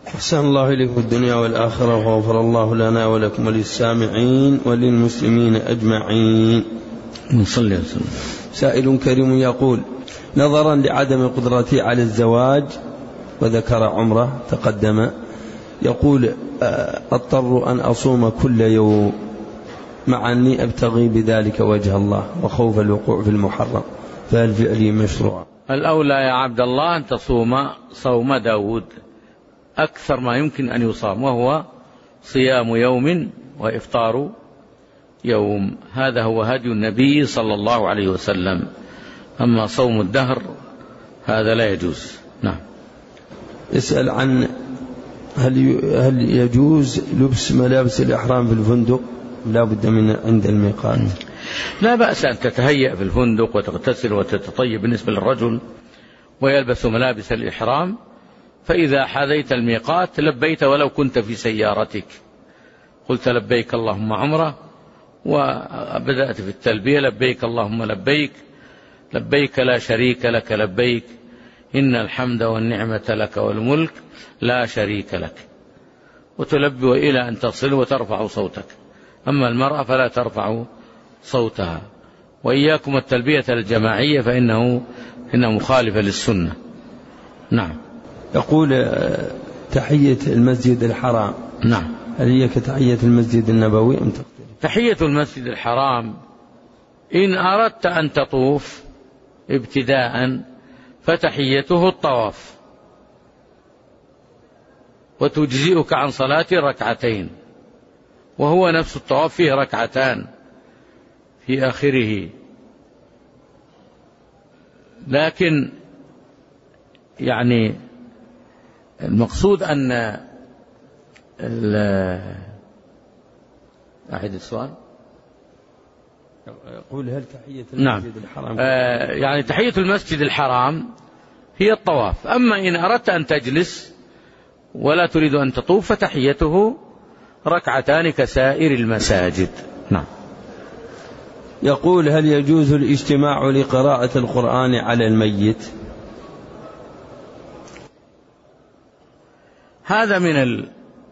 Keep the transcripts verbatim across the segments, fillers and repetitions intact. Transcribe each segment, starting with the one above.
أحسن الله إليكم في الدنيا والآخرة، وغفر الله لنا ولكم وللسامعين وللمسلمين أجمعين. صلى الله. سائل كريم يقول: نظرا لعدم قدرتي على الزواج، وذكر عمره تقدم، يقول: أضطر أن أصوم كل يوم مع أني أبتغي بذلك وجه الله وخوف الوقوع في المحرم، فهل فعلي مشروع؟ الأولى يا عبد الله أن تصوم صوم داود أكثر ما يمكن أن يصام، وهو صيام يوم وإفطار يوم، هذا هو هدي النبي صلى الله عليه وسلم. أما صوم الدهر هذا لا يجوز. نعم. يسأل عن هل هل يجوز لبس ملابس الإحرام في الفندق لا بد من عند الميقات؟ لا بأس أن تتهيأ في الفندق وتغتسل وتتطيب بالنسبة للرجل ويلبس ملابس الإحرام، فإذا حاذيت الميقات لبيت ولو كنت في سيارتك، قلت لبيك اللهم عمرة وبدأت في التلبية لبيك اللهم لبيك، لبيك لا شريك لك لبيك، إن الحمد والنعمة لك والملك لا شريك لك، وتلبي إلى أن تصل وترفع صوتك. أما المرأة فلا ترفع صوتها. وإياكم التلبية الجماعية فإنه إنه مخالف للسنة. نعم. يقول: تحية المسجد الحرام، نعم، هل هي كتحية المسجد النبوي أم تختلف؟ تحية المسجد الحرام إن أردت أن تطوف ابتداء فتحيته الطواف، وتجزئك عن صلاة ركعتين، وهو نفس الطواف فيه ركعتان في آخره. لكن يعني المقصود أن أحد السؤال يقول: هل تحية المسجد نعم. الحرام آه يعني تحية المسجد الحرام هي الطواف. أما إن أردت أن تجلس ولا تريد أن تطوف فتحيته ركعتان كسائر المساجد. نعم. يقول: هل يجوز الاجتماع لقراءة القرآن على الميت؟ هذا من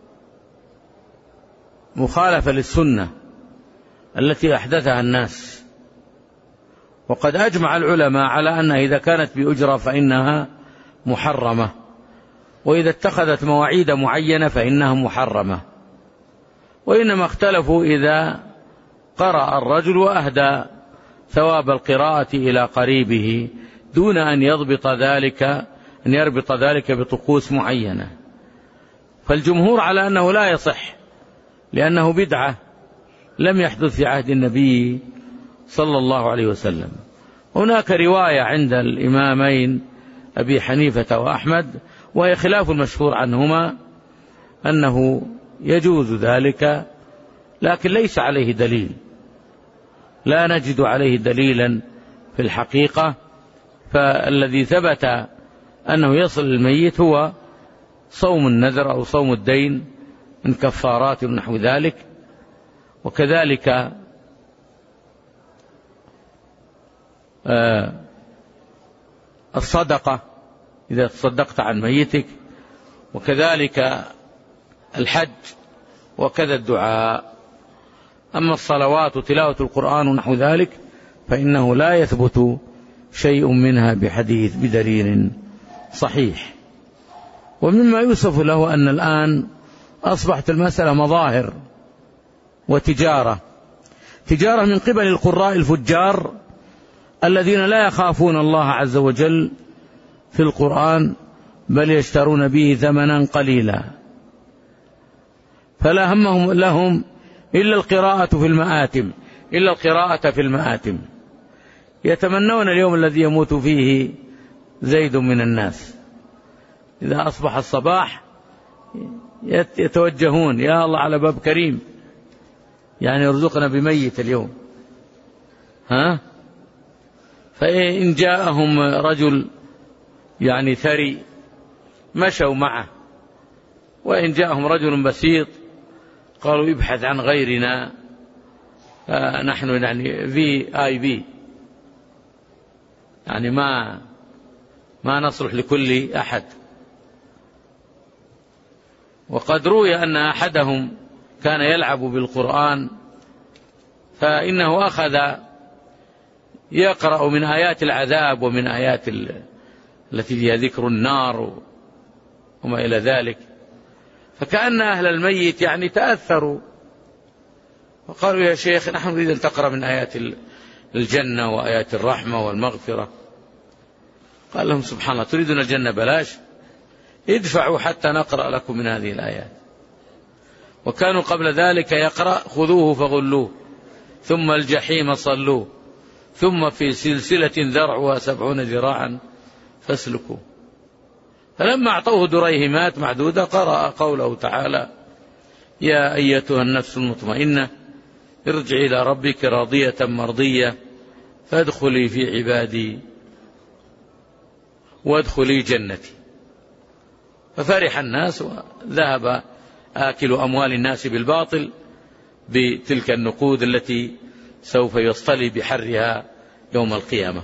المخالفة للسنة التي أحدثها الناس، وقد أجمع العلماء على أنها إذا كانت بأجرة فإنها محرمة، وإذا اتخذت مواعيد معينة فإنها محرمة، وإنما اختلفوا إذا قرأ الرجل وأهدى ثواب القراءة إلى قريبه دون أن يضبط ذلك أن يربط ذلك بطقوس معينة. فالجمهور على أنه لا يصح، لأنه بدعة لم يحدث في عهد النبي صلى الله عليه وسلم. هناك رواية عند الإمامين أبي حنيفة وأحمد، وهي خلاف المشهور عنهما، أنه يجوز ذلك، لكن ليس عليه دليل، لا نجد عليه دليلا في الحقيقة. فالذي ثبت أنه يصل الميت هو صوم النذر أو صوم الدين من كفارات ونحو ذلك، وكذلك الصدقة إذا تصدقت عن ميتك، وكذلك الحج، وكذا الدعاء. أما الصلوات وتلاوة القرآن ونحو ذلك فإنه لا يثبت شيء منها بحديث بدليل صحيح. ومما يوصف له أن الآن أصبحت المسألة مظاهر وتجارة، تجارة من قبل القراء الفجار الذين لا يخافون الله عز وجل في القرآن، بل يشترون به ثمنا قليلا، فلا همهم لهم إلا القراءة في المآتم إلا القراءة في المآتم يتمنون اليوم الذي يموت فيه زيد من الناس. إذا أصبح الصباح يتوجهون: يا الله على باب كريم، يعني يرزقنا بميت اليوم. ها؟ فإن جاءهم رجل يعني ثري مشوا معه، وإن جاءهم رجل بسيط قالوا ابحث عن غيرنا، نحن يعني في آي بي، يعني ما ما نصلح لكل أحد. وقد روي أن أحدهم كان يلعب بالقرآن، فإنه أخذ يقرأ من آيات العذاب ومن آيات التي فيها ذكر النار وما إلى ذلك، فكأن أهل الميت يعني تأثروا وقالوا يا شيخ نحن نريد أن تقرأ من آيات الجنة وآيات الرحمة والمغفرة. قال لهم سبحان الله تريدون الجنة بلاش؟ ادفعوا حتى نقرأ لكم من هذه الآيات. وكانوا قبل ذلك يقرأ خذوه فغلوه ثم الجحيم صلوه ثم في سلسلة ذرعها سبعون ذراعا فاسلكوه. فلما أعطوه دريهمات معدودة قرأ قوله تعالى يا أيتها النفس المطمئنة ارجعي إلى ربك راضية مرضية فادخلي في عبادي وادخلي جنتي. ففرح الناس وذهب آكل أموال الناس بالباطل بتلك النقود التي سوف يصطلي بحرها يوم القيامة.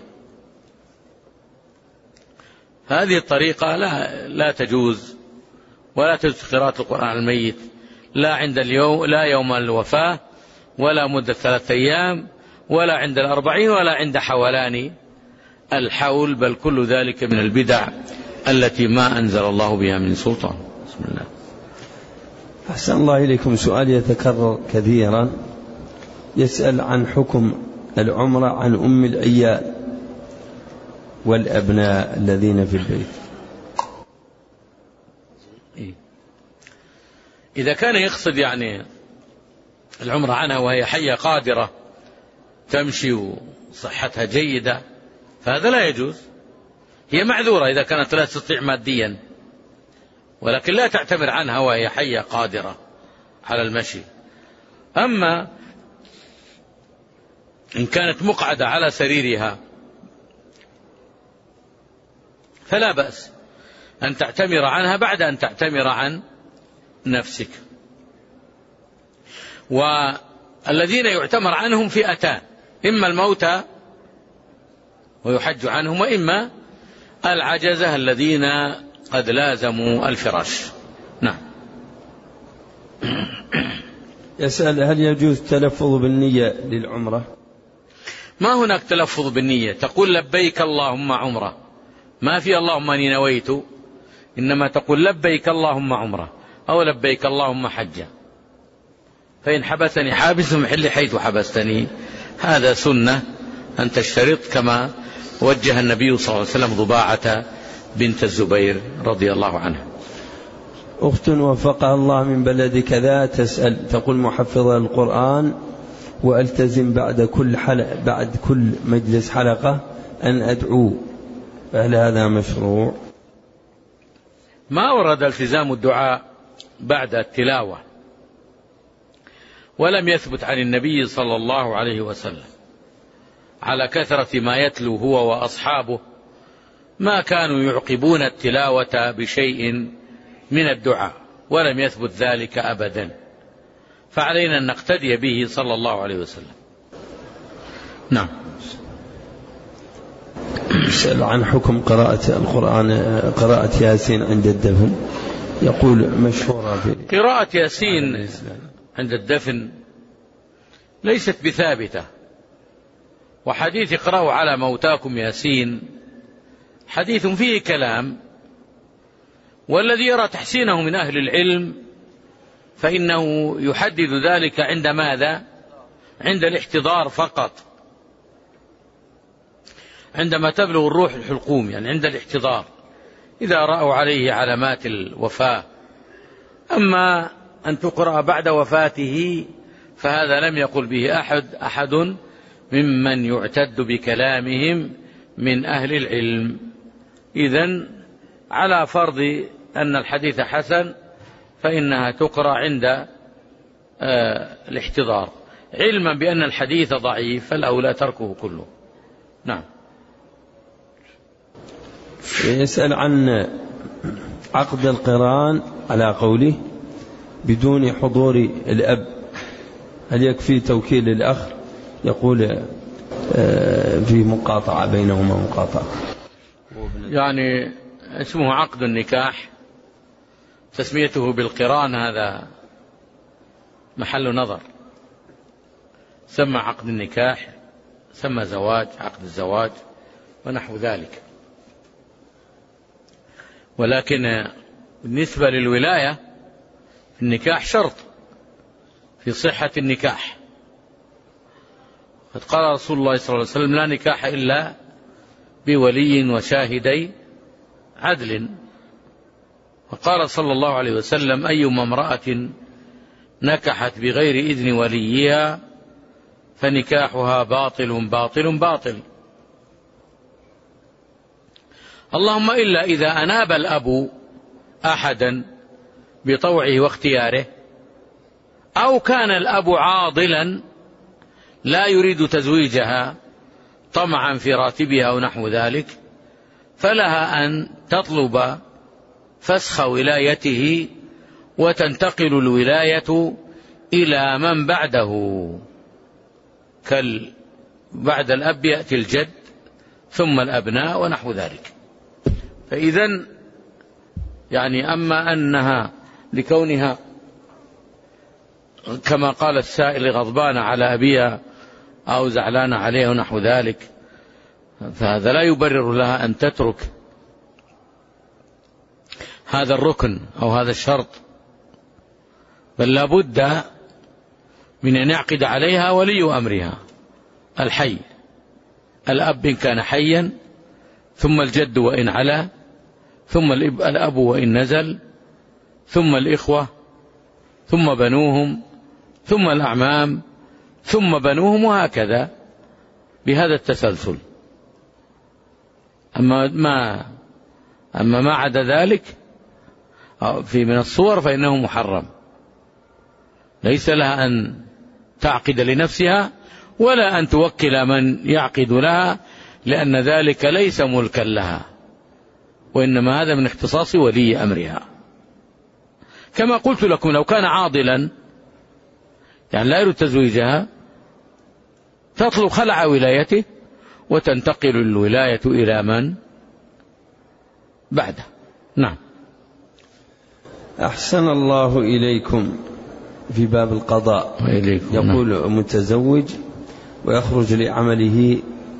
هذه الطريقة لا, لا تجوز ولا تجوز قراءة القرآن على الميت لا عند اليوم لا يوم الوفاة ولا مدة ثلاثة أيام ولا عند الأربعين ولا عند حولان الحول، بل كل ذلك من البدع التي ما أنزل الله بها من سلطان. بسم الله. أحسن الله إليكم. سؤال يتكرر كثيرا، يسأل عن حكم العمرة عن أم العيال والأبناء الذين في البيت. إذا كان يقصد يعني العمرة عنها وهي حية قادرة تمشي وصحتها جيدة فهذا لا يجوز. هي معذورة إذا كانت لا تستطيع ماديا، ولكن لا تعتمر عنها وهي حية قادرة على المشي. أما إن كانت مقعدة على سريرها فلا بأس أن تعتمر عنها بعد أن تعتمر عن نفسك. والذين يعتمر عنهم فئتان، إما الموتى ويحج عنهم، وإما العجزة الذين قد لازموا الفراش. نعم. يسأل هل يجوز التلفظ بالنية للعمرة؟ ما هناك تلفظ بالنية، تقول لبيك اللهم عمرة، ما في اللهم أني نويت، إنما تقول لبيك اللهم عمرة أو لبيك اللهم حجة. فإن حبسني حابس محل حيث حبستني، هذا سنة أن تشترط كما وجه النبي صلى الله عليه وسلم ضباعة بنت الزبير رضي الله عنها. أخت وفقها الله من بلد كذا تسأل، تقول محفظة القرآن وألتزم بعد كل حلقة بعد كل مجلس حلقة أن أدعو، فهل هذا مشروع؟ ما ورد التزام الدعاء بعد التلاوة، ولم يثبت عن النبي صلى الله عليه وسلم على كثرة ما يتلو هو وأصحابه، ما كانوا يعقبون التلاوة بشيء من الدعاء، ولم يثبت ذلك أبدا، فعلينا أن نقتدي به صلى الله عليه وسلم. نعم. يسأل عن حكم قراءة القرآن، قراءة ياسين عند الدفن، يقول مشهورة في قراءة ياسين عند الدفن ليست بثابتة، وحديث اقرأوا على موتاكم ياسين حديث فيه كلام، والذي يرى تحسينه من أهل العلم فإنه يحدد ذلك عند ماذا؟ عند الاحتضار فقط، عندما تبلغ الروح الحلقوم، يعني عند الاحتضار إذا رأوا عليه علامات الوفاة. أما أن تقرأ بعد وفاته فهذا لم يقل به أحد أحد ممن يعتد بكلامهم من أهل العلم. إذن على فرض أن الحديث حسن فإنها تقرأ عند آه الاحتضار، علما بأن الحديث ضعيف فالأولى تركه كله. نعم. يسأل عن عقد القران على قوله بدون حضور الأب، هل يكفي توكيل الأخ؟ يقول في مقاطعة بينهما مقاطعة، يعني اسمه عقد النكاح، تسميته بالقران هذا محل نظر. سمى عقد النكاح، سمى زواج، عقد الزواج ونحو ذلك. ولكن بالنسبة للولاية في النكاح شرط في صحة النكاح. قد قال رسول الله صلى الله عليه وسلم: لا نكاح إلا بولي وشاهدي عدل. وقال صلى الله عليه وسلم: أيما امرأة نكحت بغير إذن وليها فنكاحها باطل باطل باطل. اللهم إلا إذا أناب الأب أحدا بطوعه واختياره، أو كان الأب عاضلا لا يريد تزويجها طمعا في راتبها أو نحو ذلك، فلها أن تطلب فسخ ولايته وتنتقل الولاية إلى من بعده، كال بعد الأب يأتي الجد ثم الأبناء ونحو ذلك. فإذن يعني أما أنها لكونها كما قال السائل غضبان على أبيها أو زعلان عليه ونحو ذلك، فهذا لا يبرر لها أن تترك هذا الركن أو هذا الشرط، بل لا بد من أن يعقد عليها ولي أمرها الحي، الأب إن كان حيا، ثم الجد وإن علا، ثم الأب وإن نزل، ثم الإخوة، ثم بنوهم، ثم الأعمام، ثم بنوهم، وهكذا بهذا التسلسل. أما ما أما ما عدا ذلك في من الصور فإنه محرم، ليس لها أن تعقد لنفسها ولا أن توكل من يعقد لها، لأن ذلك ليس ملكا لها، وإنما هذا من اختصاص ولي أمرها. كما قلت لكم لو كان عاضلا يعني لا يريد تزويجها تطلب خلع ولايته وتنتقل الولاية إلى من بعده. نعم. أحسن الله إليكم. في باب القضاء يقول: نعم. متزوج ويخرج لعمله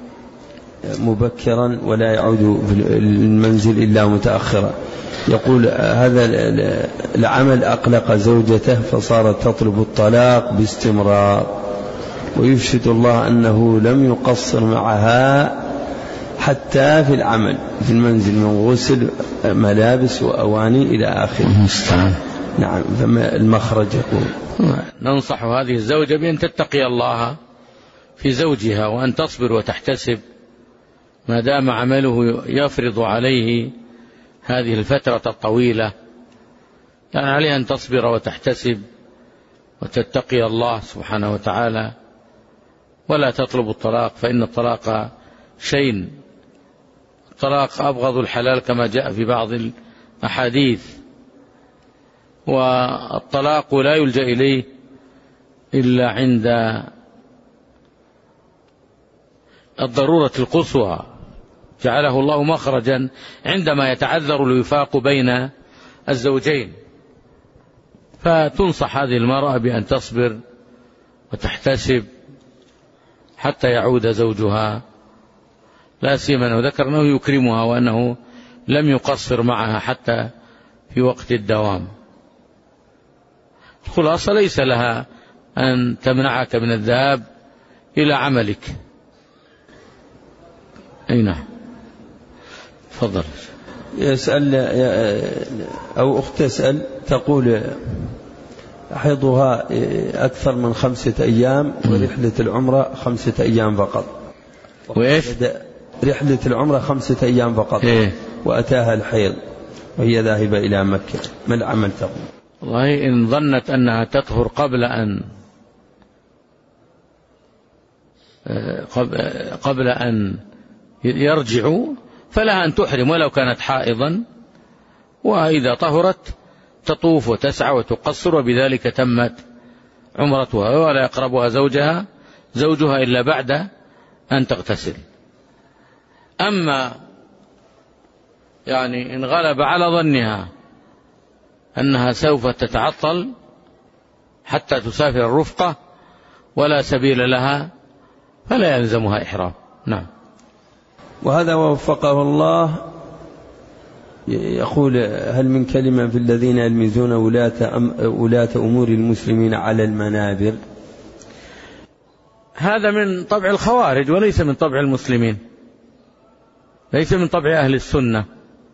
مبكرا ولا يعود في المنزل إلا متأخرا، يقول: هذا العمل أقلق زوجته فصارت تطلب الطلاق باستمرار، ويشهد الله أنه لم يقصر معها حتى في العمل في المنزل من غسل ملابس وأواني إلى آخره. نعم. فما المخرج؟ يقول: ننصح هذه الزوجة بأن تتقي الله في زوجها وأن تصبر وتحتسب ما دام عمله يفرض عليه هذه الفترة الطويلة، يعني عليها أن تصبر وتحتسب وتتقي الله سبحانه وتعالى، ولا تطلب الطلاق، فإن الطلاق شيء، الطلاق أبغض الحلال كما جاء في بعض الأحاديث، والطلاق لا يلجأ إليه إلا عند الضرورة القصوى، جعله الله مخرجا عندما يتعذر الوفاق بين الزوجين. فتنصح هذه المرأة بأن تصبر وتحتسب حتى يعود زوجها، لا سيما أنه ذكر أنه يكرمها وأنه لم يقصر معها حتى في وقت الدوام. الخلاصة ليس لها أن تمنعك من الذهاب إلى عملك. أي نعم. تفضل. يسأل أو أخت تسأل تقول: حيضها أكثر من خمسة أيام ورحلة العمرة خمسة أيام فقط. وإيش؟ رحلة العمرة خمسة أيام فقط. إيه؟ وأتاها الحيض وهي ذاهبة إلى مكة، ما العمل تقول؟ والله إن ظنت أنها تطهر قبل أن قبل أن يرجعوا فلها أن تحرم ولو كانت حائضا، وإذا طهرت تطوف وتسعى وتقصر، وبذلك تمت عمرتها، ولا يقربها زوجها زوجها إلا بعد أن تغتسل. أما يعني إن غلب على ظنها أنها سوف تتعطل حتى تسافر الرفقة ولا سبيل لها فلا يلزمها إحرام. نعم. وهذا وفقه الله يقول: هل من كلمة في الذين يلمزون ولاة أمور المسلمين على المنابر؟ هذا من طبع الخوارج وليس من طبع المسلمين، ليس من طبع أهل السنة.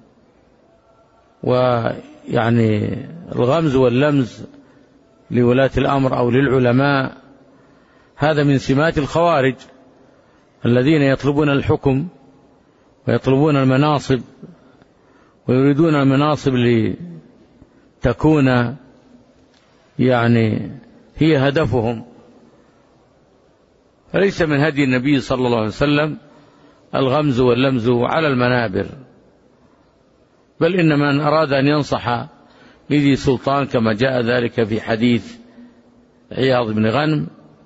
ويعني الغمز واللمز لولاة الأمر أو للعلماء هذا من سمات الخوارج الذين يطلبون الحكم ويطلبون المناصب ويريدون المناصب لتكون يعني هي هدفهم. فليس من هدي النبي صلى الله عليه وسلم الغمز واللمز على المنابر، بل إن من أراد أن ينصح لذي سلطان كما جاء ذلك في حديث عياض بن غنم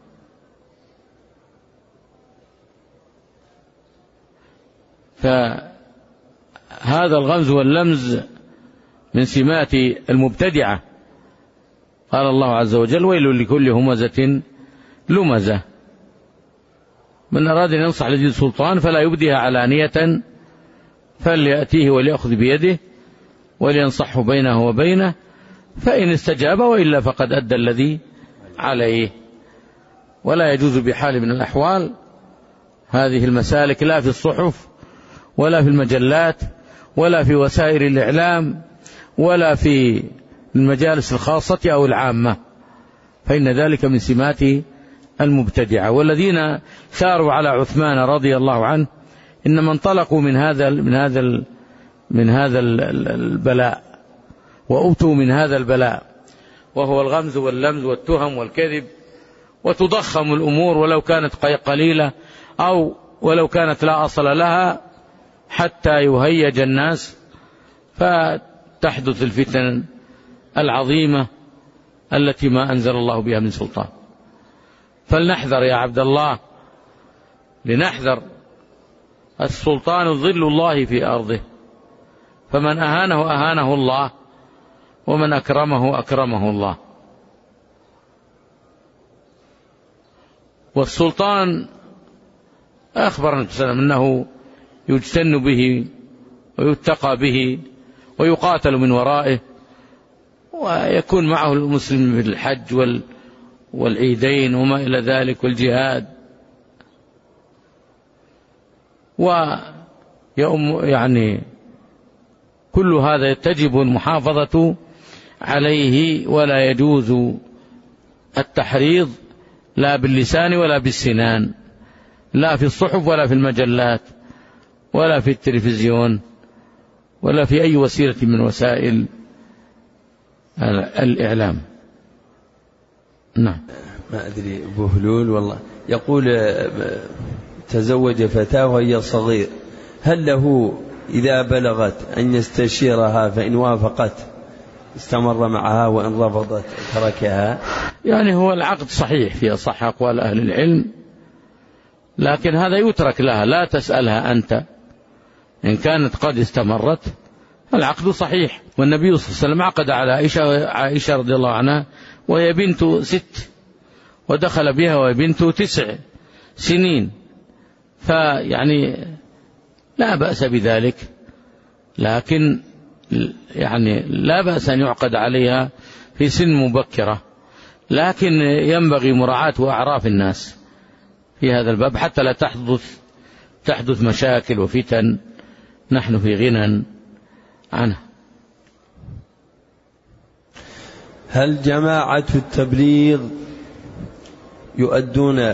فهذا الغمز واللمز من سمات المبتدعة. قال الله عز وجل: ويل لكل همزة لمزة. من أراد أن ينصح لذي السلطان فلا يبديها علانية فليأتيه وليأخذ بيده ولينصحه بينه وبينه، فإن استجاب وإلا فقد أدى الذي عليه. ولا يجوز بحال من الأحوال هذه المسالك لا في الصحف ولا في المجلات ولا في وسائل الإعلام ولا في المجالس الخاصة أو العامة، فإن ذلك من سمات المبتدعة. والذين ساروا على عثمان رضي الله عنه إنما انطلقوا من هذا من هذا من هذا البلاء وأوتوا من هذا البلاء، وهو الغمز واللمز والتهم والكذب، وتضخم الأمور ولو كانت قليلة أو ولو كانت لا أصل لها حتى يهيج الناس فتحدث الفتن العظيمة التي ما أنزل الله بها من سلطان. فلنحذر يا عبد الله، لنحذر. السلطان ظل الله في أرضه، فمن أهانه أهانه الله ومن أكرمه أكرمه الله. والسلطان أخبر النبي صلى الله عليه وسلم أنه يجتن به ويتقى به ويقاتل من ورائه، ويكون معه المسلم في الحج والعيدين وما إلى ذلك والجهاد. ويوم يعني كل هذا تجب المحافظة عليه، ولا يجوز التحريض لا باللسان ولا بالسنان، لا في الصحف ولا في المجلات ولا في التلفزيون ولا في أي وسيلة من وسائل الإعلام. نعم. ما أدري بهلول والله يقول: تزوج فتاة وهي صغير، هل له إذا بلغت أن يستشيرها فإن وافقت استمر معها وإن رفضت تركها؟ يعني هو العقد صحيح في أصح أقوال أهل العلم، لكن هذا يترك لها، لا تسألها أنت. إن كانت قد استمرت العقد صحيح. والنبي صلى الله عليه وسلم عقد على عائشة, عائشة رضي الله عنها وهي بنت ست، ودخل بها وهي بنت تسع سنين، فيعني لا بأس بذلك، لكن يعني لا بأس أن يعقد عليها في سن مبكرة، لكن ينبغي مراعاة وأعراف الناس في هذا الباب حتى لا تحدث تحدث مشاكل وفتن نحن في غنى عنها. هل جماعة التبليغ يؤدون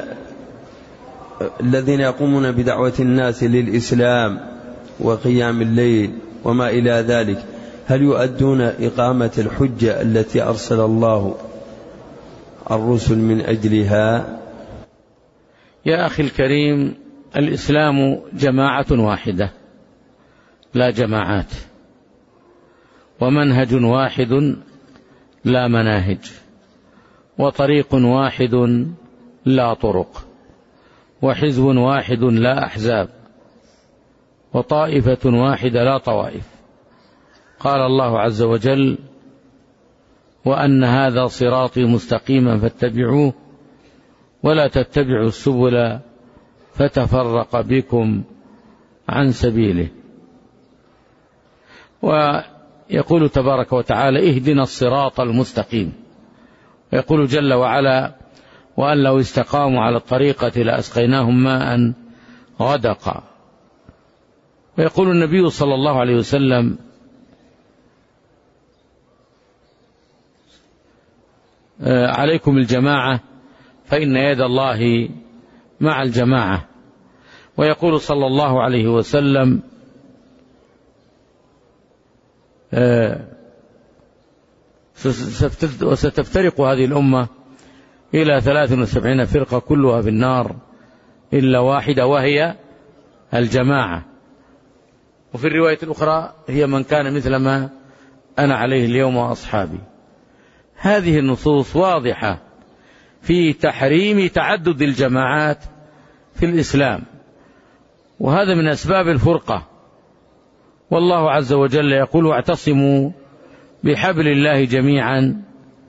الذين يقومون بدعوة الناس للإسلام وقيام الليل وما إلى ذلك، هل يؤدون إقامة الحجة التي أرسل الله الرسل من أجلها؟ يا أخي الكريم، الإسلام جماعة واحدة لا جماعات، ومنهج واحد لا مناهج، وطريق واحد لا طرق، وحزب واحد لا أحزاب، وطائفة واحدة لا طوائف. قال الله عز وجل: وأن هذا صراطي مستقيما فاتبعوه ولا تتبعوا السبل فتفرق بكم عن سبيله. ويقول تبارك وتعالى اهدنا الصراط المستقيم، ويقول جل وعلا وأن لو استقاموا على الطريقة لأسقيناهم ماء غدقا. ويقول النبي صلى الله عليه وسلم عليكم الجماعة فإن يد الله مع الجماعة. ويقول صلى الله عليه وسلم وستفترق هذه الأمة إلى ثلاث وسبعين فرقة كلها في النار إلا واحدة وهي الجماعة. وفي الرواية الأخرى هي من كان مثل ما أنا عليه اليوم وأصحابي. هذه النصوص واضحة في تحريم تعدد الجماعات في الإسلام، وهذا من أسباب الفرقة. والله عز وجل يقول واعتصموا بحبل الله جميعا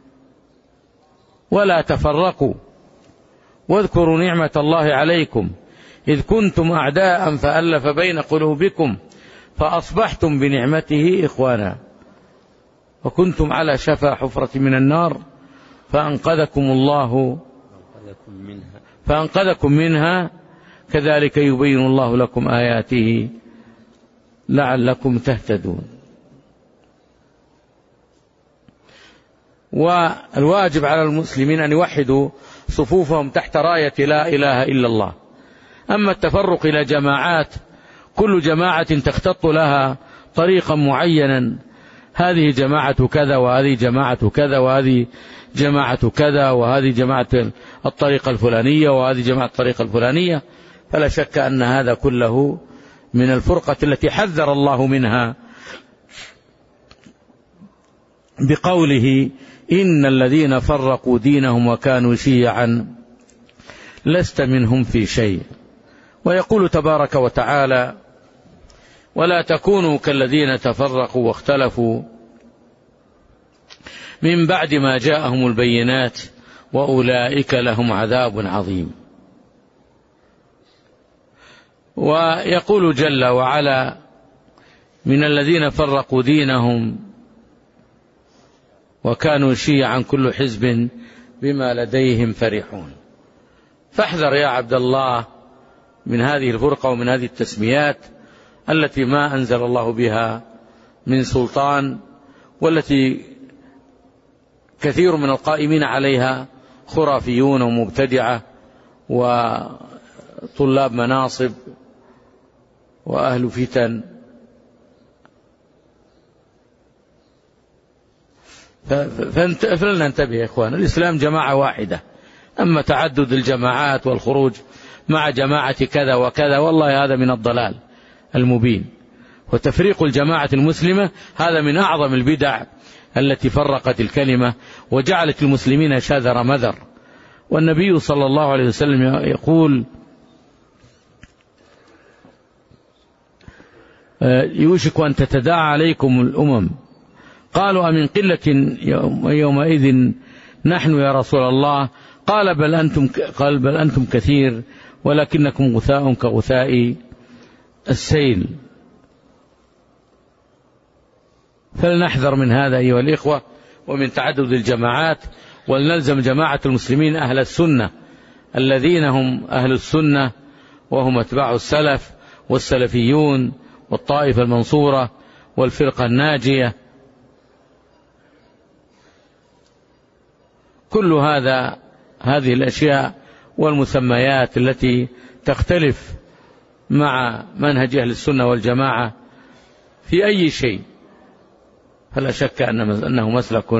ولا تفرقوا واذكروا نعمة الله عليكم إذ كنتم أعداء فألف بين قلوبكم فأصبحتم بنعمته إخوانا وكنتم على شفا حفرة من النار فأنقذكم الله فأنقذكم منها كذلك يبين الله لكم آياته لعلكم تهتدون. والواجب على المسلمين أن يوحدوا صفوفهم تحت راية لا إله إلا الله. أما التفرق إلى جماعات كل جماعة تختط لها طريقا معينا، هذه جماعة كذا وهذه جماعة كذا وهذه جماعة كذا وهذه جماعة الطريقة الفلانية وهذه جماعة الطريقة الفلانية، فلا شك أن هذا كله من الفرقة التي حذر الله منها بقوله إن الذين فرقوا دينهم وكانوا شيعا لست منهم في شيء. ويقول تبارك وتعالى ولا تكونوا كالذين تفرقوا واختلفوا من بعد ما جاءهم البينات وأولئك لهم عذاب عظيم. ويقول جل وعلا من الذين فرقوا دينهم وكانوا شيعا كل حزب بما لديهم فرحون. فاحذر يا عبد الله من هذه الفرقة ومن هذه التسميات التي ما أنزل الله بها من سلطان، والتي كثير من القائمين عليها خرافيون ومبتدعة وطلاب مناصب وأهل فتن. فلننتبه يا إخوان، الإسلام جماعة واحدة. أما تعدد الجماعات والخروج مع جماعة كذا وكذا والله هذا من الضلال المبين. وتفريق الجماعة المسلمة هذا من أعظم البدع التي فرقت الكلمة وجعلت المسلمين شاذر مذر. والنبي صلى الله عليه وسلم يقول يوشك أن تتداعى عليكم الأمم قالوا أمن قلة يومئذ نحن يا رسول الله قال بل أنتم, قال بل أنتم كثير ولكنكم غثاء كغثاء السيل. فلنحذر من هذا أيها الإخوة ومن تعدد الجماعات، ولنلزم جماعة المسلمين أهل السنة الذين هم أهل السنة وهم أتباع السلف والسلفيون والطائفة المنصورة والفرقة الناجية. كل هذا هذه الأشياء والمسميات التي تختلف مع منهج أهل السنة والجماعة في أي شيء، فلا شك أنه مسلك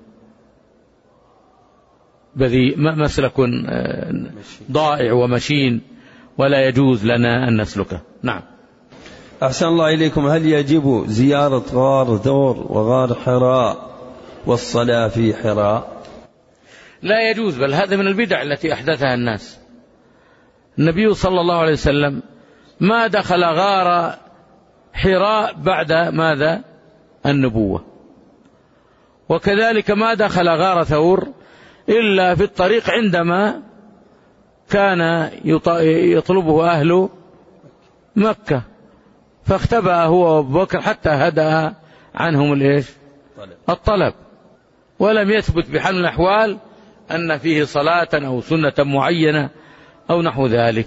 بذيء مسلك ضائع ومشين ولا يجوز لنا أن نسلكه. نعم. أحسن الله إليكم. هل يجب زيارة غار ثور وغار حراء والصلاة في حراء؟ لا يجوز، بل هذا من البدع التي أحدثها الناس. النبي صلى الله عليه وسلم ما دخل غار حراء بعد ماذا؟ النبوة. وكذلك ما دخل غار ثور إلا في الطريق عندما كان يطلبه أهل مكة، فاختبأ هو وأبو بكر حتى هدأ عنهم الإيش؟ الطلب، ولم يثبت بحال الأحوال أن فيه صلاة أو سنة معينة أو نحو ذلك.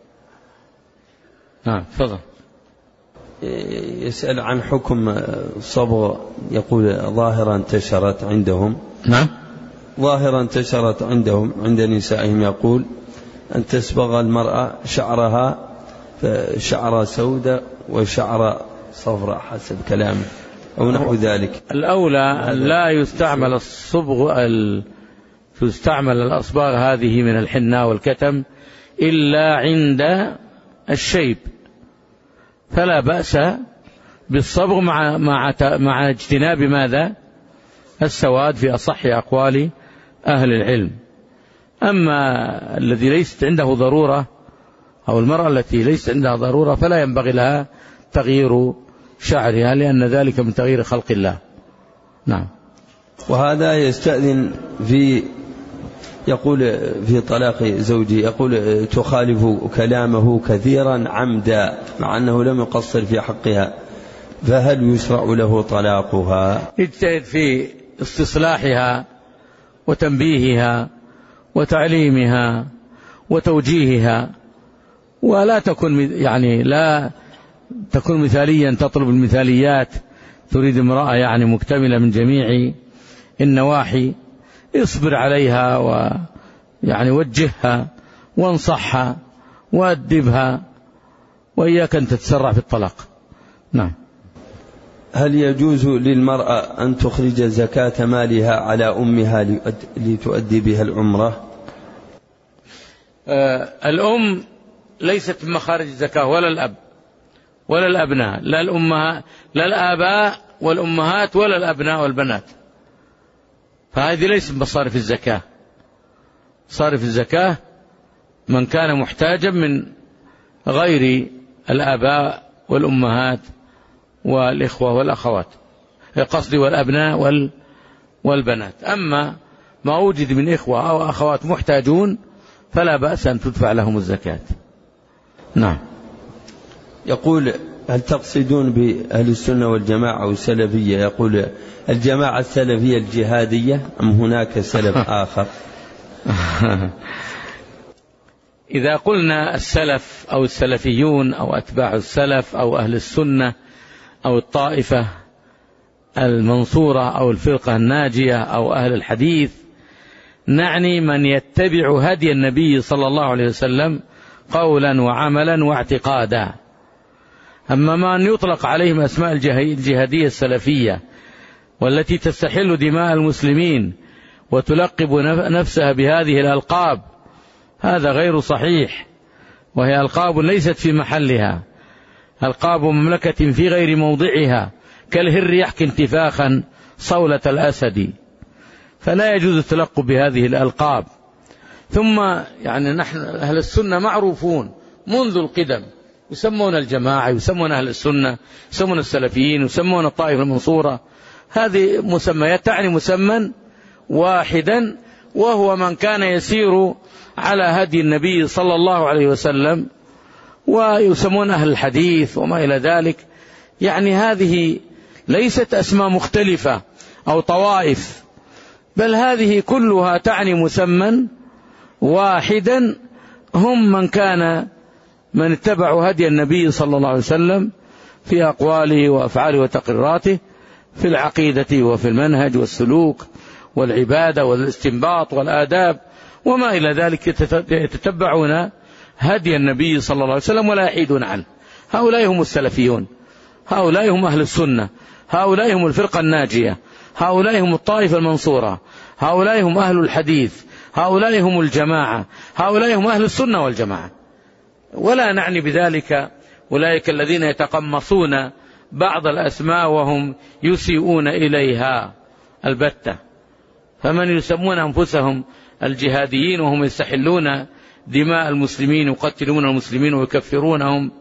نعم تفضل. يسأل عن حكم صبغ، يقول ظاهرة انتشرت عندهم. نعم. ظاهرة انتشرت عندهم عند نسائهم، يقول أن تسبغ المرأة شعرها شعر سوداء وشعر صفراء حسب كلامه أو نحو ذلك. الأولى لا يستعمل الصبغ ال... تستعمل الأصباغ هذه من الحناء والكتم إلا عند الشيب، فلا بأس بالصبغ مع مع مع اجتناب ماذا؟ السواد في أصح أقوال أهل العلم. أما الذي ليست عنده ضرورة أو المرأة التي ليست عندها ضرورة فلا ينبغي لها تغيير شعرها، لأن ذلك من تغيير خلق الله. نعم. وهذا يستأذن في يقول في طلاق زوجي، يقول تخالف كلامه كثيرا عمدا مع أنه لم يقصر في حقها، فهل يشرع له طلاقها؟ اجتهد في استصلاحها وتنبيهها وتعليمها وتوجيهها، ولا تكن يعني لا تكن مثاليا تطلب المثاليات، تريد امرأة يعني مكتملة من جميع النواحي. اصبر عليها ويعني وجهها وانصحها وأدبها، وإياك أن تتسرع في الطلاق. نعم. هل يجوز للمرأة أن تخرج زكاة مالها على أمها لتؤدي بها العمرة؟ آه الأم ليست من مخارج الزكاة، ولا الأب ولا الأبناء، لا الأمهات لا الآباء والأمهات ولا الأبناء والبنات، فهذه ليست مصارف الزكاة. صارف الزكاة من كان محتاجا من غير الآباء والأمهات والإخوة والأخوات، قصدي والأبناء والبنات. أما ما وجد من إخوة أو أخوات محتاجون فلا بأس أن تدفع لهم الزكاة. نعم. يقول هل تقصدون بأهل السنة والجماعة والسلفية؟ يقول الجماعة السلفية الجهادية أم هناك سلف آخر؟ إذا قلنا السلف أو السلفيون أو أتباع السلف أو أهل السنة أو الطائفة المنصورة أو الفرقة الناجية أو أهل الحديث، نعني من يتبع هدي النبي صلى الله عليه وسلم قولا وعملا واعتقادا. أما من يطلق عليهم أسماء الجهادية السلفية والتي تستحل دماء المسلمين وتلقب نفسها بهذه الألقاب، هذا غير صحيح، وهي ألقاب ليست في محلها، ألقاب مملكة في غير موضعها، كالهر يحكي انتفاخا صولة الأسد، فلا يجوز التلقب بهذه الألقاب. ثم يعني نحن أهل السنة معروفون منذ القدم، يسمون الجماعة، يسمون أهل السنة، يسمون السلفيين، يسمون الطائفة المنصورة. هذه مسميات تعني مسمى واحدا، وهو من كان يسير على هدي النبي صلى الله عليه وسلم، ويسمون أهل الحديث وما إلى ذلك. يعني هذه ليست أسماء مختلفة أو طوائف، بل هذه كلها تعني مسمى واحدا، هم من كان من اتبعوا هدي النبي صلى الله عليه وسلم في أقواله وأفعاله وتقريراته، في العقيدة وفي المنهج والسلوك والعبادة والاستنباط والآداب وما إلى ذلك، يتتبعون هدي النبي صلى الله عليه وسلم ولا يحيدون عنه. هؤلاء هم السلفيون، هؤلاء هم أهل السنة، هؤلاء هم الفرقة الناجية، هؤلاء هم الطائفة المنصورة، هؤلاء هم أهل الحديث، هؤلاء هم الجماعة، هؤلاء هم أهل السنة والجماعة. ولا نعني بذلك أولئك الذين يتقمصون بعض الأسماء وهم يسيئون إليها البتة، فمن يسمون أنفسهم الجهاديين وهم يستحلون دماء المسلمين ويقتلون المسلمين ويكفرونهم،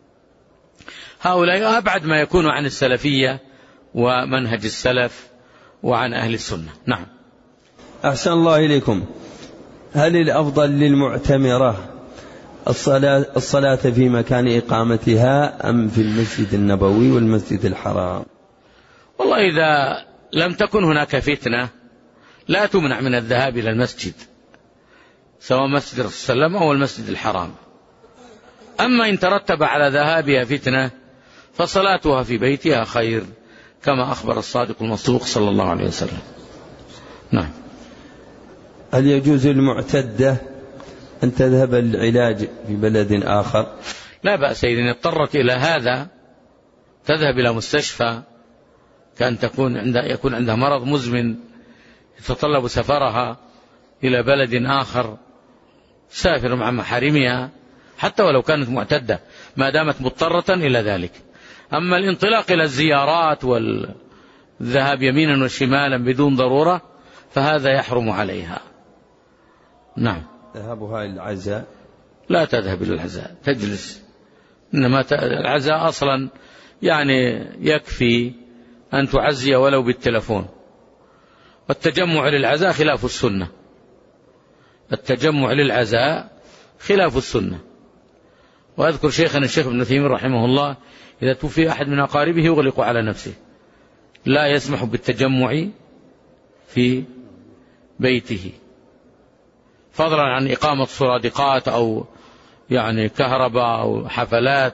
هؤلاء أبعد ما يكون عن السلفية ومنهج السلف وعن أهل السنة. نعم. أحسن الله إليكم. هل الأفضل للمعتمرة الصلاة, الصلاة في مكان إقامتها أم في المسجد النبوي والمسجد الحرام؟ والله إذا لم تكن هناك فتنة لا تمنع من الذهاب إلى المسجد، سواء مسجد الرسول صلى الله عليه وسلم أو المسجد الحرام. أما إن ترتب على ذهابها فتنة فصلاتها في بيتها خير، كما أخبر الصادق المصدوق صلى الله عليه وسلم. نعم. هل يجوز للمعتدة أن تذهب للعلاج في بلد آخر؟ لا بأس إذا اضطرت إلى هذا تذهب إلى مستشفى، كان تكون عند يكون عندها مرض مزمن يتطلب سفرها إلى بلد آخر، سافر مع محارمها حتى ولو كانت معتدة ما دامت مضطرة إلى ذلك. أما الانطلاق إلى الزيارات والذهاب يمينا وشمالا بدون ضرورة فهذا يحرم عليها. نعم. ذهابها إلى العزاء؟ لا تذهب إلى العزاء، تجلس. إنما العزاء أصلا يعني يكفي أن تعزي ولو بالتلفون، والتجمع للعزاء خلاف السنة. التجمع للعزاء خلاف السنة. وأذكر شيخنا الشيخ ابن تيمية رحمه الله إذا توفي أحد من أقاربه يغلق على نفسه، لا يسمح بالتجمع في بيته، فضلا عن إقامة سرادقات أو يعني كهرباء أو حفلات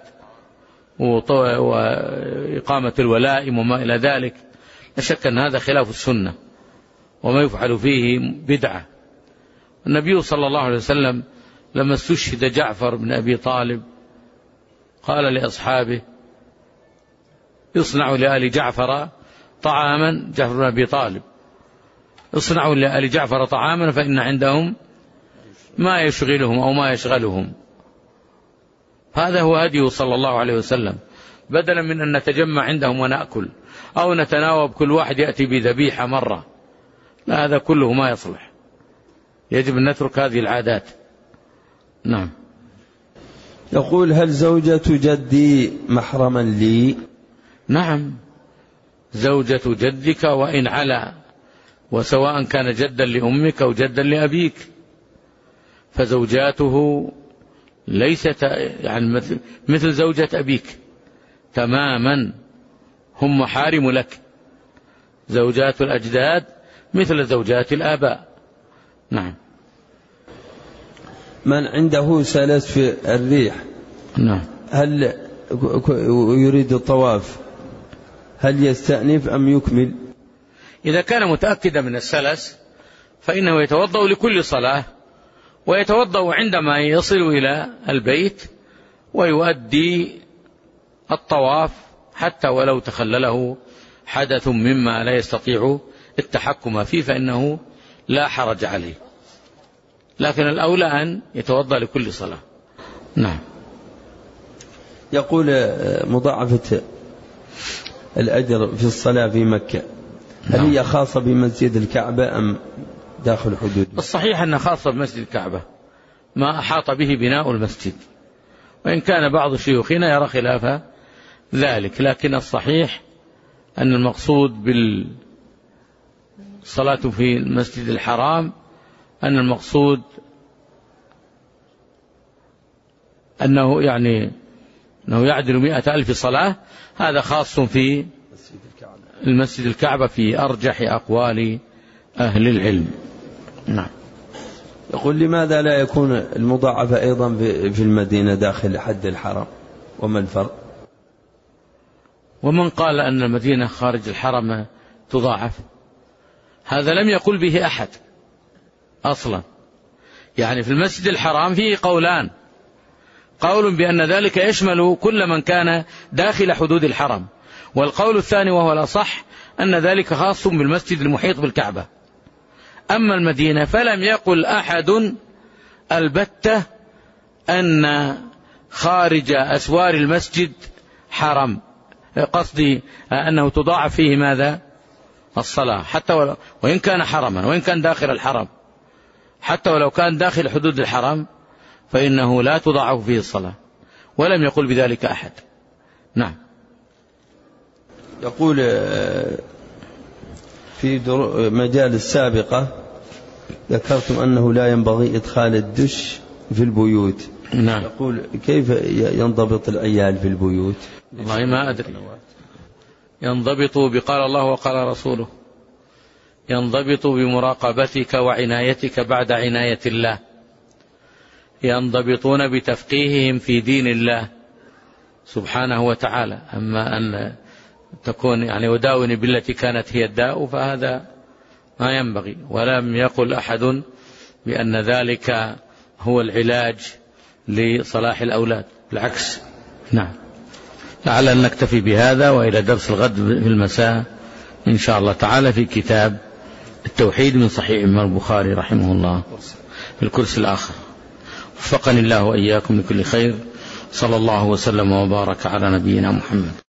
وإقامة الولائم وما إلى ذلك. لا شك أن هذا خلاف السنة وما يفعل فيه بدعة. النبي صلى الله عليه وسلم لما استشهد جعفر بن أبي طالب قال لأصحابه اصنعوا لآل جعفر طعاما، جعفر بن أبي طالب اصنعوا لآل جعفر طعاما فإن عندهم ما يشغلهم أو ما يشغلهم. هذا هو هديه صلى الله عليه وسلم، بدلا من أن نتجمع عندهم ونأكل أو نتناوب كل واحد يأتي بذبيحة مرة. لا، هذا كله ما يصلح، يجب أن نترك هذه العادات. نعم. يقول هل زوجة جدي محرما لي؟ نعم، زوجة جدك وإن علا، وسواء كان جدا لأمك أو جدا لأبيك، فزوجاته ليست يعني مثل, مثل زوجة أبيك تماما، هم محارم لك. زوجات الأجداد مثل زوجات الآباء. نعم. من عنده سلس في الريح نعم. هل يريد الطواف هل يستأنف أم يكمل؟ إذا كان متأكدا من السلس فإنه يتوضأ لكل صلاة، ويتوضأ عندما يصل إلى البيت ويؤدي الطواف حتى ولو تخلله حدث مما لا يستطيع التحكم فيه فإنه لا حرج عليه، لكن الأولى أن يتوضأ لكل صلاة. نعم. يقول مضاعفة الأجر في الصلاة في مكة هل نعم. هي خاصة بمسجد الكعبة أم داخل حدود؟ الصحيح أنها خاصة بمسجد الكعبة، ما أحاط به بناء المسجد، وإن كان بعض شيوخنا يرى خلاف ذلك، لكن الصحيح أن المقصود بالصلاة في المسجد الحرام أن المقصود أنه يعني أنه يعدل مئة ألف صلاة، هذا خاص في المسجد الكعبة في أرجح أقوال أهل العلم. نعم. يقول لماذا لا يكون المضاعفة أيضا في المدينة داخل حد الحرم، وما الفرق؟ ومن قال أن المدينة خارج الحرم تضاعف؟ هذا لم يقل به أحد أصلا. يعني في المسجد الحرام فيه قولان، قول بأن ذلك يشمل كل من كان داخل حدود الحرم، والقول الثاني وهو الأصح أن ذلك خاص بالمسجد المحيط بالكعبة. أما المدينة فلم يقل أحد البتة أن خارج أسوار المسجد حرم، قصدي أنه تضاعف فيه ماذا؟ الصلاة، حتى ولو وإن كان حرما، وإن كان داخل الحرم، حتى ولو كان داخل حدود الحرم فإنه لا تضاعف فيه الصلاة، ولم يقل بذلك أحد. نعم. يقول في مجالس سابقة ذكرتم أنه لا ينبغي إدخال الدش في البيوت. نعم. يقول كيف ينضبط العيال في البيوت؟ والله ما أدري. ينضبط بقال الله وقال رسوله، ينضبط بمراقبتك وعنايتك بعد عناية الله، ينضبطون بتفقيههم في دين الله سبحانه وتعالى. أما أن تكون يعني وداوني بالتي كانت هي الداء فهذا ما ينبغي، ولم يقل أحد بأن ذلك هو العلاج لصلاح الأولاد، بالعكس. نعم. لعل أن نكتفي بهذا، وإلى درس الغد في المساء إن شاء الله تعالى في كتاب التوحيد من صحيح الإمام البخاري رحمه الله في الكرسي الآخر. وفقني الله وإياكم لكل خير. صلى الله وسلم وبارك على نبينا محمد.